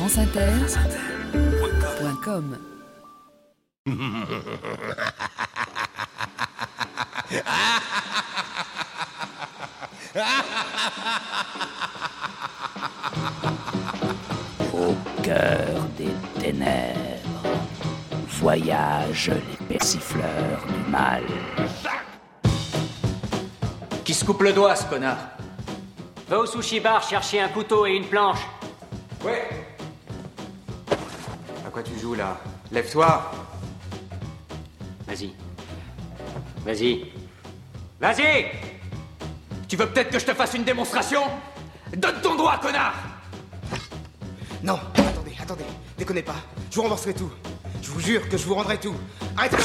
franceinter.com. Au cœur des ténèbres voyagent les persifleurs du mal. Qui se coupe le doigt, ce connard? Va au sushi bar chercher un couteau et une planche. Ouais. À quoi tu joues, là? Lève-toi. Vas-y. Vas-y. Vas-y! Tu veux peut-être que je te fasse une démonstration? Donne ton doigt, connard! Non, attendez, déconnez pas. Je vous rembourserai tout. Je vous jure que je vous rendrai tout. Arrêtez!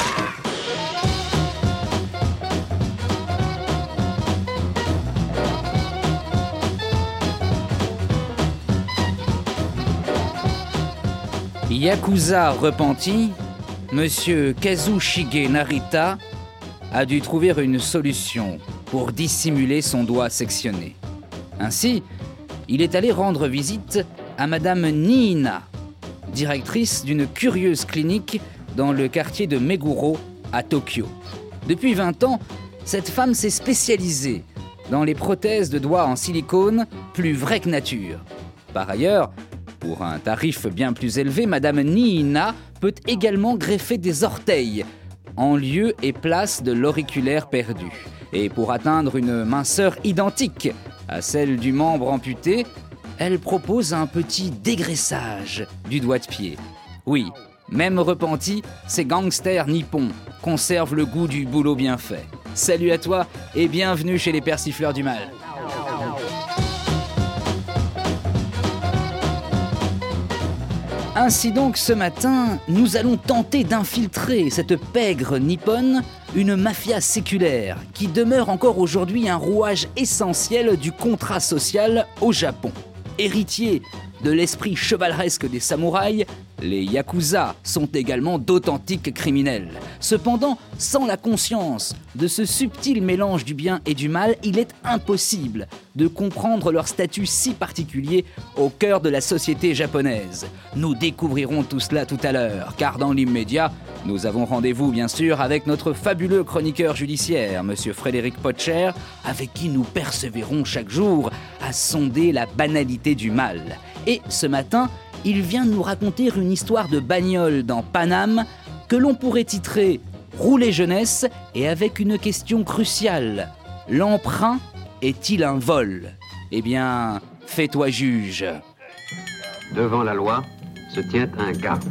Yakuza repenti, Monsieur Kazushige Narita a dû trouver une solution pour dissimuler son doigt sectionné. Ainsi, il est allé rendre visite à Madame Niina, directrice d'une curieuse clinique dans le quartier de Meguro, à Tokyo. Depuis 20 ans, cette femme s'est spécialisée dans les prothèses de doigts en silicone plus vraies que nature. Par ailleurs, pour un tarif bien plus élevé, Madame Niina peut également greffer des orteils en lieu et place de l'auriculaire perdu. Et pour atteindre une minceur identique à celle du membre amputé, elle propose un petit dégraissage du doigt de pied. Oui, même repenti, ces gangsters nippons conservent le goût du boulot bien fait. Salut à toi et bienvenue chez les persifleurs du mal. Ainsi donc, ce matin, nous allons tenter d'infiltrer cette pègre nippone, une mafia séculaire qui demeure encore aujourd'hui un rouage essentiel du contrat social au Japon. Héritiers de l'esprit chevaleresque des samouraïs, les yakuza sont également d'authentiques criminels. Cependant, sans la conscience de ce subtil mélange du bien et du mal, il est impossible de comprendre leur statut si particulier au cœur de la société japonaise. Nous découvrirons tout cela tout à l'heure, car dans l'immédiat, nous avons rendez-vous bien sûr avec notre fabuleux chroniqueur judiciaire, Monsieur Frédéric Potcher, avec qui nous persévérons chaque jour à sonder la banalité du mal. Et ce matin, il vient nous raconter une histoire de bagnole dans Paname que l'on pourrait titrer « Rouler jeunesse » et avec une question cruciale. L'emprunt est-il un vol? Eh bien, fais-toi juge. Devant la loi se tient un garde.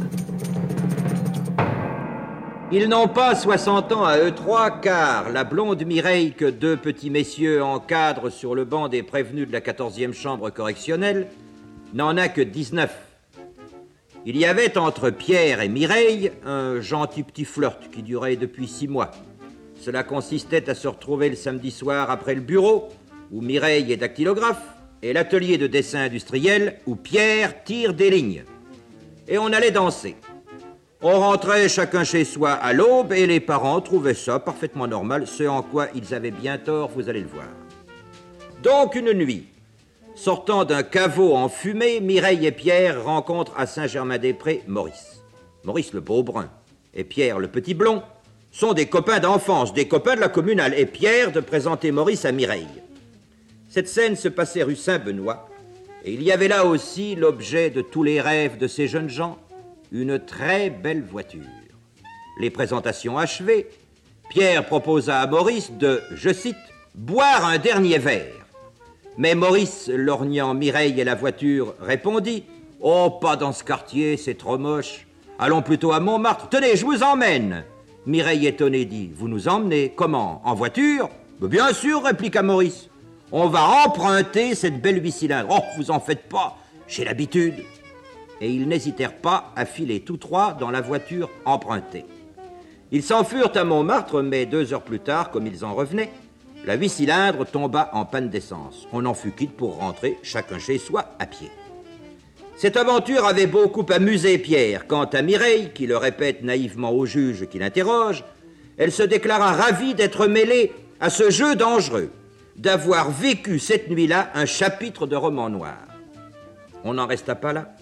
Ils n'ont pas 60 ans à eux trois, car la blonde Mireille que deux petits messieurs encadrent sur le banc des prévenus de la 14e chambre correctionnelle n'en a que 19. Il y avait entre Pierre et Mireille un gentil petit flirt qui durait depuis 6 mois. Cela consistait à se retrouver le samedi soir après le bureau, où Mireille est dactylographe, et l'atelier de dessin industriel, où Pierre tire des lignes. Et on allait danser. On rentrait chacun chez soi à l'aube, et les parents trouvaient ça parfaitement normal, ce en quoi ils avaient bien tort, vous allez le voir. Donc une nuit, sortant d'un caveau en fumée, Mireille et Pierre rencontrent à Saint-Germain-des-Prés Maurice. Maurice le beau brun et Pierre le petit blond sont des copains d'enfance, des copains de la communale, et Pierre de présenter Maurice à Mireille. Cette scène se passait rue Saint-Benoît, et il y avait là aussi l'objet de tous les rêves de ces jeunes gens, une très belle voiture. Les présentations achevées, Pierre proposa à Maurice de, je cite, « boire un dernier verre ». Mais Maurice, lorgnant Mireille et la voiture, répondit « Oh, pas dans ce quartier, c'est trop moche. Allons plutôt à Montmartre. Tenez, je vous emmène !» Mireille étonnée dit « Vous nous emmenez? Comment? En voiture ?»« Bien sûr, répliqua Maurice. On va emprunter cette belle 8 cylindres. Oh, vous en faites pas, j'ai l'habitude. » Et ils n'hésitèrent pas à filer tous trois dans la voiture empruntée. Ils s'en furent à Montmartre, mais 2 heures plus tard, comme ils en revenaient, la 8 cylindres tomba en panne d'essence. On en fut quitte pour rentrer chacun chez soi à pied. Cette aventure avait beaucoup amusé Pierre. Quant à Mireille, qui le répète naïvement au juge qui l'interroge, elle se déclara ravie d'être mêlée à ce jeu dangereux, d'avoir vécu cette nuit-là un chapitre de roman noir. On n'en resta pas là.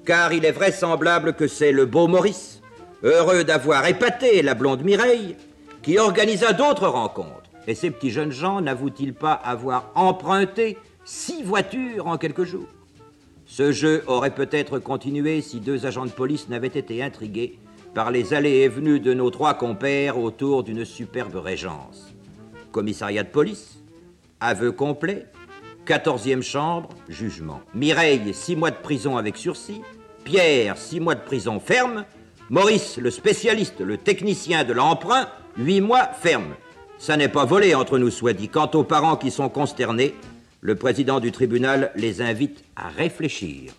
car il est vraisemblable que c'est le beau Maurice, heureux d'avoir épaté la blonde Mireille, qui organisa d'autres rencontres. Et ces petits jeunes gens n'avouent-ils pas avoir emprunté 6 voitures en quelques jours? Ce jeu aurait peut-être continué si 2 agents de police n'avaient été intrigués par les allées et venues de nos 3 compères autour d'une superbe régence. Commissariat de police, aveu complet, 14e chambre, jugement. Mireille, 6 mois de prison avec sursis. Pierre, 6 mois de prison ferme. Maurice, le spécialiste, le technicien de l'emprunt, 8 mois ferme. Ça n'est pas volé entre nous, soit dit. Quant aux parents qui sont consternés, le président du tribunal les invite à réfléchir.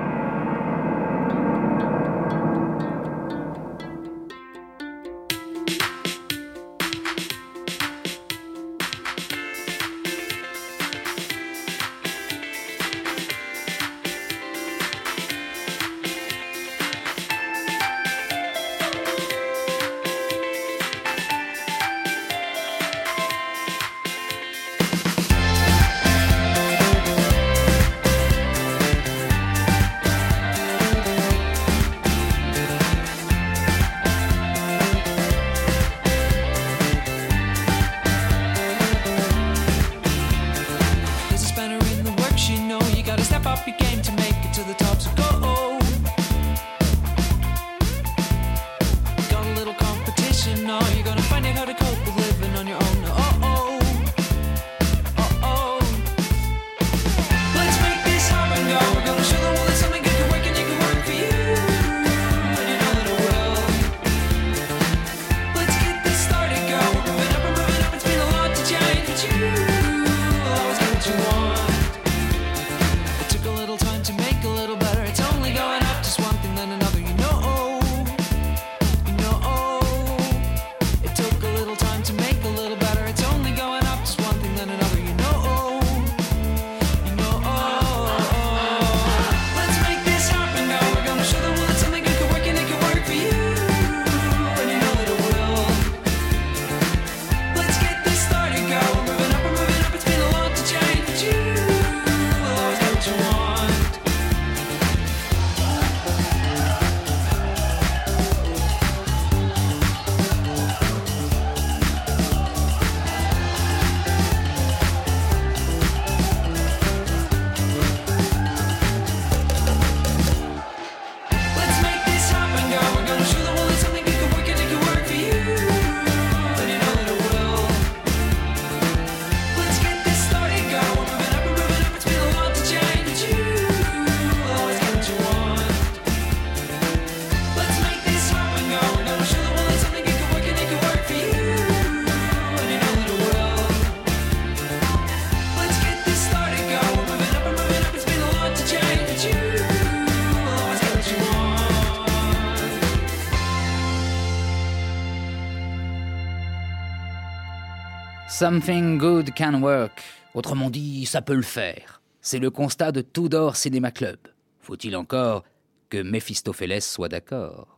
Something good can work. Autrement dit, ça peut le faire. C'est le constat de Tudor Cinema Club. Faut-il encore que Méphistophélès soit d'accord?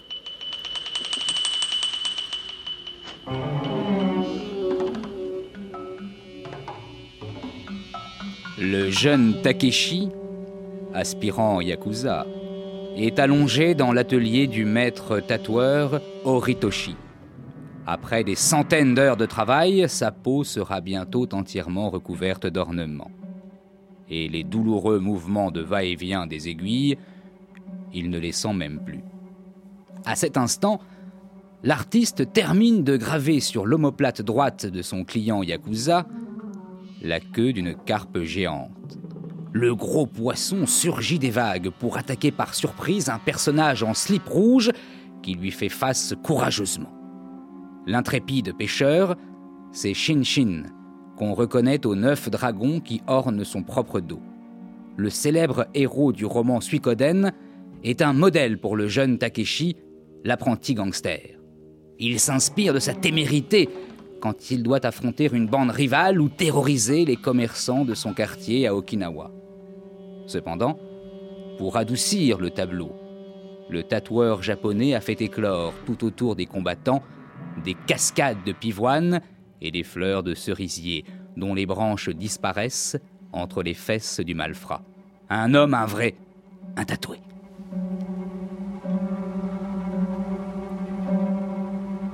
Le jeune Takeshi, aspirant yakuza, est allongé dans l'atelier du maître tatoueur Horitoshi. Après des centaines d'heures de travail, sa peau sera bientôt entièrement recouverte d'ornements. Et les douloureux mouvements de va-et-vient des aiguilles, il ne les sent même plus. À cet instant, l'artiste termine de graver sur l'omoplate droite de son client yakuza la queue d'une carpe géante. Le gros poisson surgit des vagues pour attaquer par surprise un personnage en slip rouge qui lui fait face courageusement. L'intrépide pêcheur, c'est Shin-Shin, qu'on reconnaît aux 9 dragons qui ornent son propre dos. Le célèbre héros du roman Suikoden est un modèle pour le jeune Takeshi, l'apprenti gangster. Il s'inspire de sa témérité quand il doit affronter une bande rivale ou terroriser les commerçants de son quartier à Okinawa. Cependant, pour adoucir le tableau, le tatoueur japonais a fait éclore tout autour des combattants des cascades de pivoine et des fleurs de cerisier, dont les branches disparaissent entre les fesses du malfrat. Un homme, un vrai, un tatoué.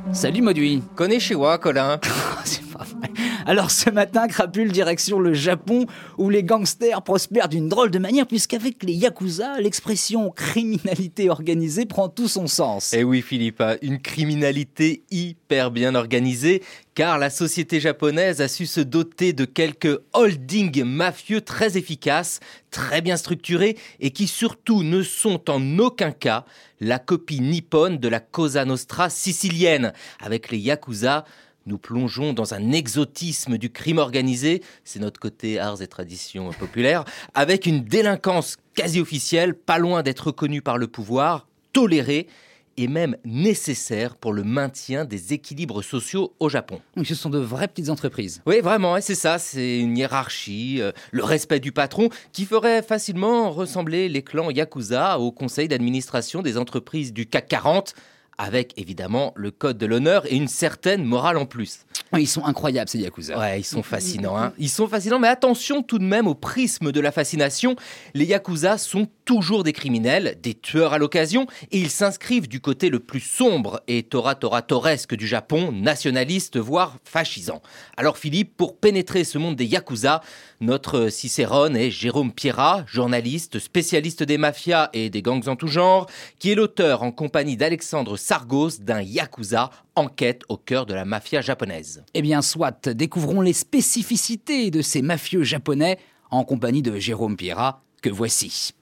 Salut Mauduit. Konnichiwa, Colin. C'est pas vrai. Alors ce matin, Crapule, direction le Japon, où les gangsters prospèrent d'une drôle de manière, puisqu'avec les Yakuza, l'expression criminalité organisée prend tout son sens. Eh oui Philippe, une criminalité hyper bien organisée, car la société japonaise a su se doter de quelques holdings mafieux très efficaces, très bien structurés, et qui surtout ne sont en aucun cas la copie nippone de la Cosa Nostra sicilienne. Avec les Yakuza, nous plongeons dans un exotisme du crime organisé, c'est notre côté arts et traditions populaires, avec une délinquance quasi officielle, pas loin d'être reconnue par le pouvoir, tolérée et même nécessaire pour le maintien des équilibres sociaux au Japon. Donc ce sont de vraies petites entreprises. Oui, vraiment, c'est ça, c'est une hiérarchie, le respect du patron, qui ferait facilement ressembler les clans Yakuza au conseil d'administration des entreprises du CAC 40, avec évidemment le code de l'honneur et une certaine morale en plus. Ils sont incroyables ces Yakuza. Ouais, ils sont fascinants, hein. Ils sont fascinants, mais attention tout de même au prisme de la fascination. Les Yakuza sont toujours des criminels, des tueurs à l'occasion, et ils s'inscrivent du côté le plus sombre et toratoresque du Japon, nationaliste, voire fascisant. Alors Philippe, pour pénétrer ce monde des Yakuza, notre Cicérone est Jérôme Pierrat, journaliste, spécialiste des mafias et des gangs en tout genre, qui est l'auteur en compagnie d'Alexandre Sargos d'un Yakuza, enquête au cœur de la mafia japonaise. Eh bien soit, découvrons les spécificités de ces mafieux japonais en compagnie de Jérôme Pierrat, que voici.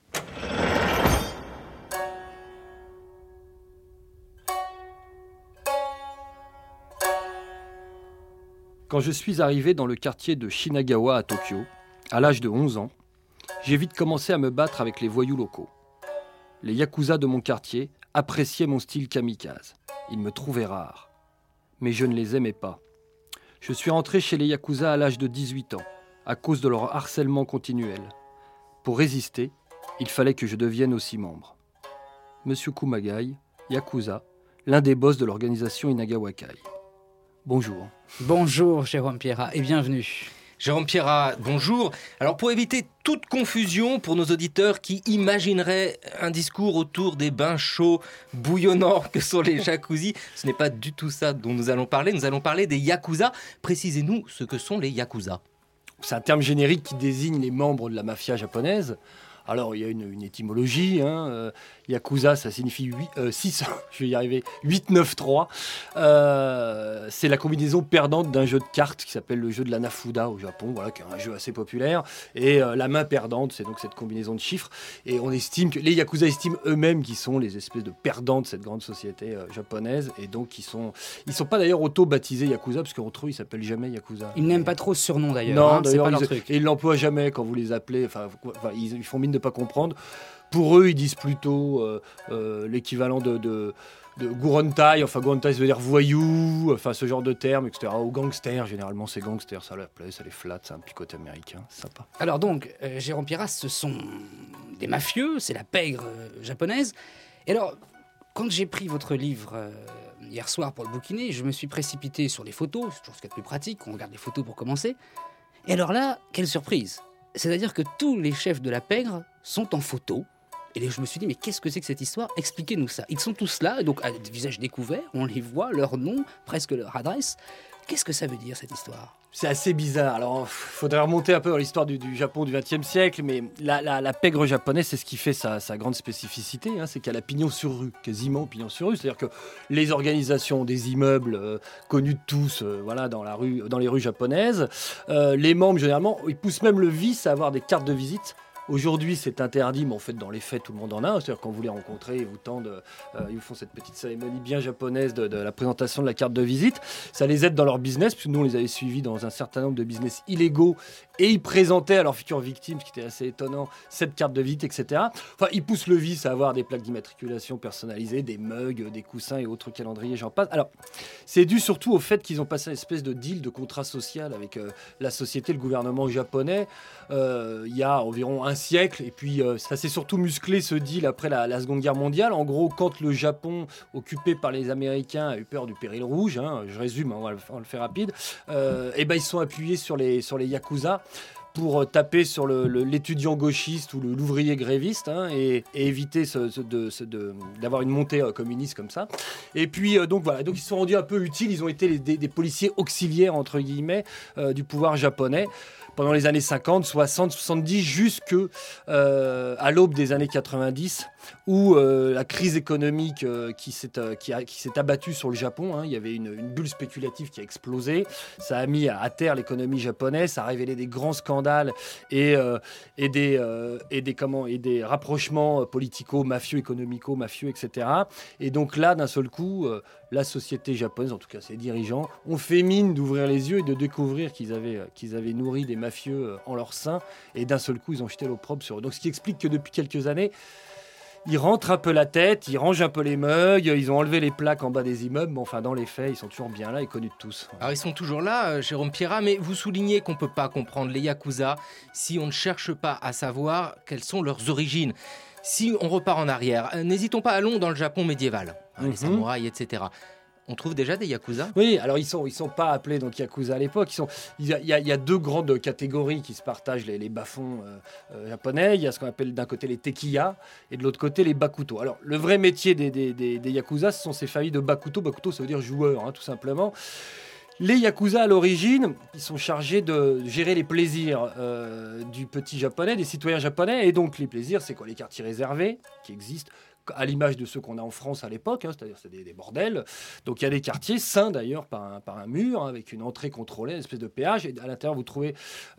Quand je suis arrivé dans le quartier de Shinagawa à Tokyo, à l'âge de 11 ans, j'ai vite commencé à me battre avec les voyous locaux. Les Yakuza de mon quartier appréciaient mon style kamikaze. Ils me trouvaient rare. Mais je ne les aimais pas. Je suis rentré chez les Yakuza à l'âge de 18 ans, à cause de leur harcèlement continuel. Pour résister, il fallait que je devienne aussi membre. Monsieur Kumagai, Yakuza, l'un des boss de l'organisation Inagawakai. Bonjour. Bonjour Jérôme Pierrat et bienvenue. Jérôme Pierrat, bonjour. Alors pour éviter toute confusion pour nos auditeurs qui imagineraient un discours autour des bains chauds bouillonnants que sont les jacuzzi, ce n'est pas du tout ça dont nous allons parler. Nous allons parler des Yakuza. Précisez-nous ce que sont les Yakuza. C'est un terme générique qui désigne les membres de la mafia japonaise. Alors, il y a une étymologie. Yakuza, ça signifie 6, je vais y arriver, 8, 9, 3. C'est la combinaison perdante d'un jeu de cartes qui s'appelle le jeu de la Nafuda au Japon, voilà, qui est un jeu assez populaire. Et la main perdante, c'est donc cette combinaison de chiffres. Et on estime que les Yakuza estiment eux-mêmes qu'ils sont les espèces de perdants de cette grande société japonaise. Et donc, ils sont pas d'ailleurs auto-baptisés Yakuza, parce qu'entre eux, ils s'appellent jamais Yakuza. Ils n'aiment pas trop ce surnom d'ailleurs. Non, c'est pas leur truc. Et ils l'emploient jamais quand vous les appelez. Enfin, ils font mine de pas comprendre. Pour eux, ils disent plutôt l'équivalent de Gurontai, enfin Gurontai ça veut dire voyou, enfin ce genre de termes, etc. Ou gangster, généralement c'est gangster, ça leur plaît, ça les flatte, c'est un petit côté américain, c'est sympa. Alors donc, Jérôme Pierrat, ce sont des mafieux, c'est la pègre japonaise. Et alors, quand j'ai pris votre livre hier soir pour le bouquiner, je me suis précipité sur les photos, c'est toujours ce qu'il y a de plus pratique, on regarde les photos pour commencer. Et alors là, quelle surprise! C'est-à-dire que tous les chefs de la pègre sont en photo. Et je me suis dit, mais qu'est-ce que c'est que cette histoire? Expliquez-nous ça. Ils sont tous là, donc à visage découvert, on les voit, leur nom, presque leur adresse. Qu'est-ce que ça veut dire cette histoire? C'est assez bizarre. Alors, il faudrait remonter un peu dans l'histoire du Japon du XXe siècle, mais la pègre japonaise, c'est ce qui fait sa grande spécificité, c'est qu'elle a pignon sur rue, quasiment pignon sur rue. C'est-à-dire que les organisations des immeubles connus de tous, voilà, dans les rues japonaises, les membres, généralement, ils poussent même le vice à avoir des cartes de visite. Aujourd'hui, c'est interdit, mais en fait, dans les faits, tout le monde en a. C'est-à-dire, quand vous les rencontrez, ils vous font cette petite cérémonie bien japonaise de la présentation de la carte de visite. Ça les aide dans leur business, puisque nous, on les avait suivis dans un certain nombre de business illégaux, et ils présentaient à leurs futures victimes, ce qui était assez étonnant, cette carte de visite, etc. Enfin, ils poussent le vice à avoir des plaques d'immatriculation personnalisées, des mugs, des coussins et autres calendriers, j'en passe. Alors, c'est dû surtout au fait qu'ils ont passé une espèce de deal, de contrat social avec la société, le gouvernement japonais, il y a environ un siècle, et puis ça s'est surtout musclé ce deal après la Seconde Guerre mondiale. En gros, quand le Japon, occupé par les Américains, a eu peur du péril rouge, je résume, on va le faire rapide, et ben ils se sont appuyés sur les Yakuza pour taper sur l'étudiant gauchiste ou l'ouvrier gréviste, hein, et éviter d'avoir une montée communiste comme ça. Et puis donc ils se sont rendus un peu utiles, ils ont été des policiers auxiliaires entre guillemets du pouvoir japonais pendant les années 50, 60, 70, jusque à l'aube des années 90, où la crise économique qui s'est abattue sur le Japon, hein, il y avait une bulle spéculative qui a explosé, ça a mis à terre l'économie japonaise, ça a révélé des grands scandales et des rapprochements politico-mafieux, économico-mafieux, etc. Et donc là, d'un seul coup, la société japonaise, en tout cas ses dirigeants, ont fait mine d'ouvrir les yeux et de découvrir qu'ils avaient nourri des mafieux en leur sein, et d'un seul coup, ils ont jeté l'opprobre sur eux. Donc ce qui explique que depuis quelques années, ils rentrent un peu la tête, ils rangent un peu les mugs, ils ont enlevé les plaques en bas des immeubles, mais enfin dans les faits, ils sont toujours bien là et connus de tous. Alors ils sont toujours là, Jérôme Pierrat, mais vous soulignez qu'on ne peut pas comprendre les Yakuza si on ne cherche pas à savoir quelles sont leurs origines. Si on repart en arrière, n'hésitons pas, allons dans le Japon médiéval, les samouraïs, etc. On trouve déjà des Yakuza ? Oui, alors ils sont pas appelés donc Yakuza à l'époque. Il y a deux grandes catégories qui se partagent les bas-fonds japonais. Il y a ce qu'on appelle d'un côté les tekiya et de l'autre côté les bakuto. Alors le vrai métier des Yakuza, ce sont ces familles de bakuto. Bakuto, ça veut dire joueur, hein, tout simplement. Les Yakuza, à l'origine, ils sont chargés de gérer les plaisirs du petit japonais, des citoyens japonais. Et donc, les plaisirs, c'est quoi ? Les quartiers réservés, qui existent, à l'image de ceux qu'on a en France à l'époque, hein, c'est-à-dire c'est des bordels. Donc, il y a des quartiers sains, d'ailleurs, par un mur, hein, avec une entrée contrôlée, une espèce de péage. Et à l'intérieur, vous trouvez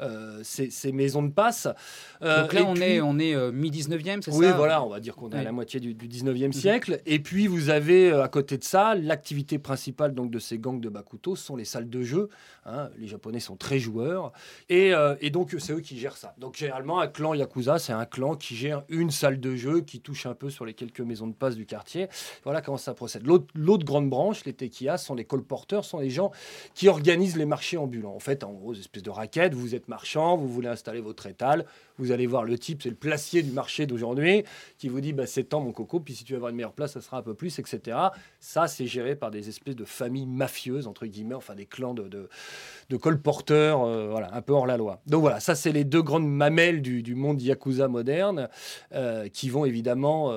ces maisons de passe. Donc là, on est mi-19e, c'est ça ? Oui, voilà, on va dire qu'on est à la moitié du 19e siècle. Et puis, vous avez, à côté de ça, l'activité principale donc, de ces gangs de bakuto, ce sont les salles de jeu. Hein. Les Japonais sont très joueurs. Et donc, c'est eux qui gèrent ça. Donc, généralement, un clan Yakuza, c'est un clan qui gère une salle de jeu, qui touche un peu sur les quelques maisons de passe du quartier. Voilà comment ça procède. L'autre grande branche, les tekiya, sont les colporteurs, sont les gens qui organisent les marchés ambulants. En fait, en gros, une espèce de raquette, vous êtes marchand, vous voulez installer votre étal, vous allez voir le type, c'est le placier du marché d'aujourd'hui, qui vous dit c'est tant mon coco, puis si tu veux avoir une meilleure place, ça sera un peu plus, etc. Ça, c'est géré par des espèces de familles mafieuses, entre guillemets, enfin des clans de colporteurs, voilà, un peu hors la loi. Donc voilà, ça, c'est les deux grandes mamelles du monde Yakuza moderne, qui vont évidemment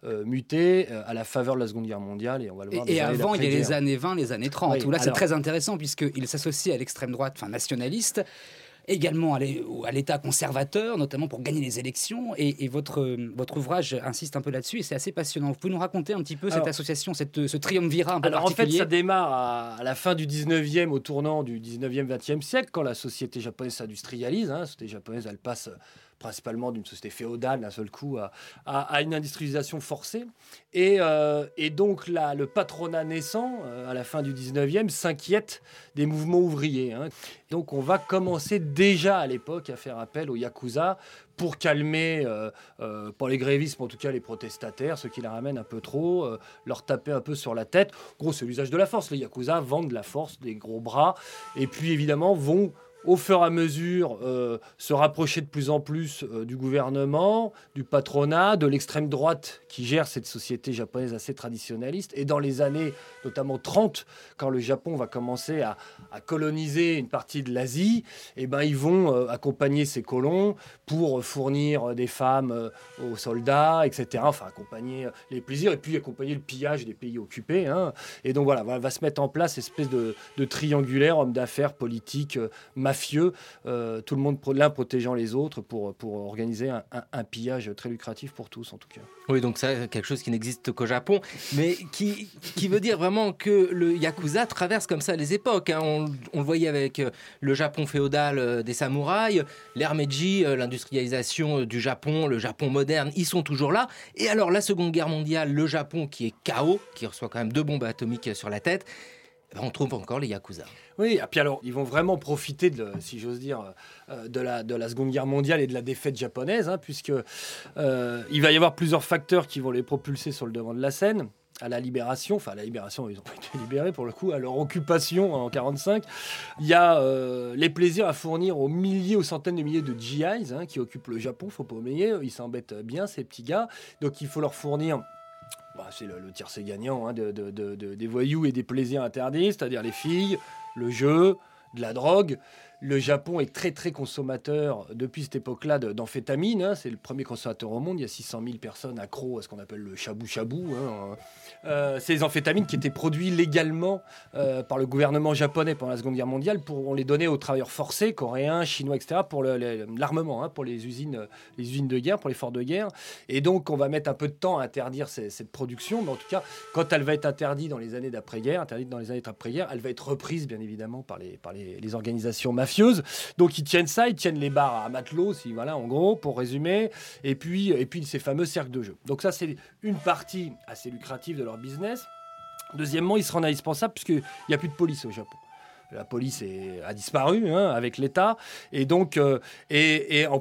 muter à la faveur de la Seconde Guerre mondiale, et on va le voir. Et avant, il y a les années 20, les années 30, où là, c'est alors, très intéressant, puisqu'il s'associe à l'extrême droite, nationaliste, également à l'État conservateur, notamment pour gagner les élections. Et votre ouvrage insiste un peu là-dessus, et c'est assez passionnant. Vous pouvez nous raconter un petit peu cette association, ce triumvirat un peu particulier ? En fait, ça démarre à la fin du 19e, au tournant du 19e, 20e siècle, quand la société japonaise s'industrialise. La société japonaise, elle passe principalement d'une société féodale d'un seul coup à une industrialisation forcée. Et donc le patronat naissant, à la fin du 19e, s'inquiète des mouvements ouvriers. Hein. Donc on va commencer déjà à l'époque à faire appel aux Yakuza pour calmer, pas les grévistes, mais en tout cas les protestataires, ceux qui la ramènent un peu trop, leur taper un peu sur la tête. En gros, c'est l'usage de la force. Les Yakuza vendent la force, des gros bras, et puis évidemment vont au fur et à mesure, se rapprocher de plus en plus du gouvernement, du patronat, de l'extrême droite qui gère cette société japonaise assez traditionnaliste. Et dans les années, notamment 30, quand le Japon va commencer à coloniser une partie de l'Asie, eh ben, ils vont accompagner ces colons pour fournir des femmes aux soldats, etc. Enfin, accompagner les plaisirs et puis accompagner le pillage des pays occupés. Hein. Et donc voilà, va se mettre en place cette espèce de triangulaire, hommes d'affaires, politiques, mafieux, tout le monde l'un protégeant les autres pour organiser un pillage très lucratif pour tous en tout cas. Oui, donc ça, quelque chose qui n'existe qu'au Japon, mais qui veut dire vraiment que le Yakuza traverse comme ça les époques. Hein. On le voyait avec le Japon féodal des samouraïs, l'ère Meiji, l'industrialisation du Japon, le Japon moderne, ils sont toujours là. Et alors la Seconde Guerre mondiale, le Japon qui est KO, qui reçoit quand même 2 bombes atomiques sur la tête, on trouve encore les Yakuza. Oui, et puis alors, ils vont vraiment profiter, si j'ose dire, de la Seconde Guerre mondiale et de la défaite japonaise, hein, puisque il va y avoir plusieurs facteurs qui vont les propulser sur le devant de la scène. À la libération, ils n'ont pas été libérés pour le coup, à leur occupation en 1945, il y a les plaisirs à fournir aux milliers, aux centaines de milliers de GIs hein, qui occupent le Japon, il ne faut pas oublier, ils s'embêtent bien ces petits gars, donc il faut leur fournir... c'est le tiercé gagnant hein, des voyous et des plaisirs interdits, c'est-à-dire les filles, le jeu, de la drogue, le Japon est très très consommateur depuis cette époque-là d'amphétamines. Hein. C'est le premier consommateur au monde. Il y a 600 000 personnes accros à ce qu'on appelle le shabu-shabu. Hein. C'est les amphétamines qui étaient produits légalement par le gouvernement japonais pendant la Seconde Guerre mondiale. On les donnait aux travailleurs forcés, coréens, chinois, etc., pour l'armement, hein, pour les usines de guerre, pour les forts de guerre. Et donc, on va mettre un peu de temps à interdire cette production. Mais en tout cas, quand elle va être interdite dans les années d'après-guerre, elle va être reprise, bien évidemment, par les organisations mafieuses. Donc, ils tiennent ça, ils tiennent les bars à matelot, en gros, pour résumer. Et puis ces fameux cercles de jeu. Donc ça, c'est une partie assez lucrative de leur business. Deuxièmement, ils se rendent indispensables puisqu'il n'y a plus de police au Japon. La police a disparu, hein, avec l'État. Et donc, en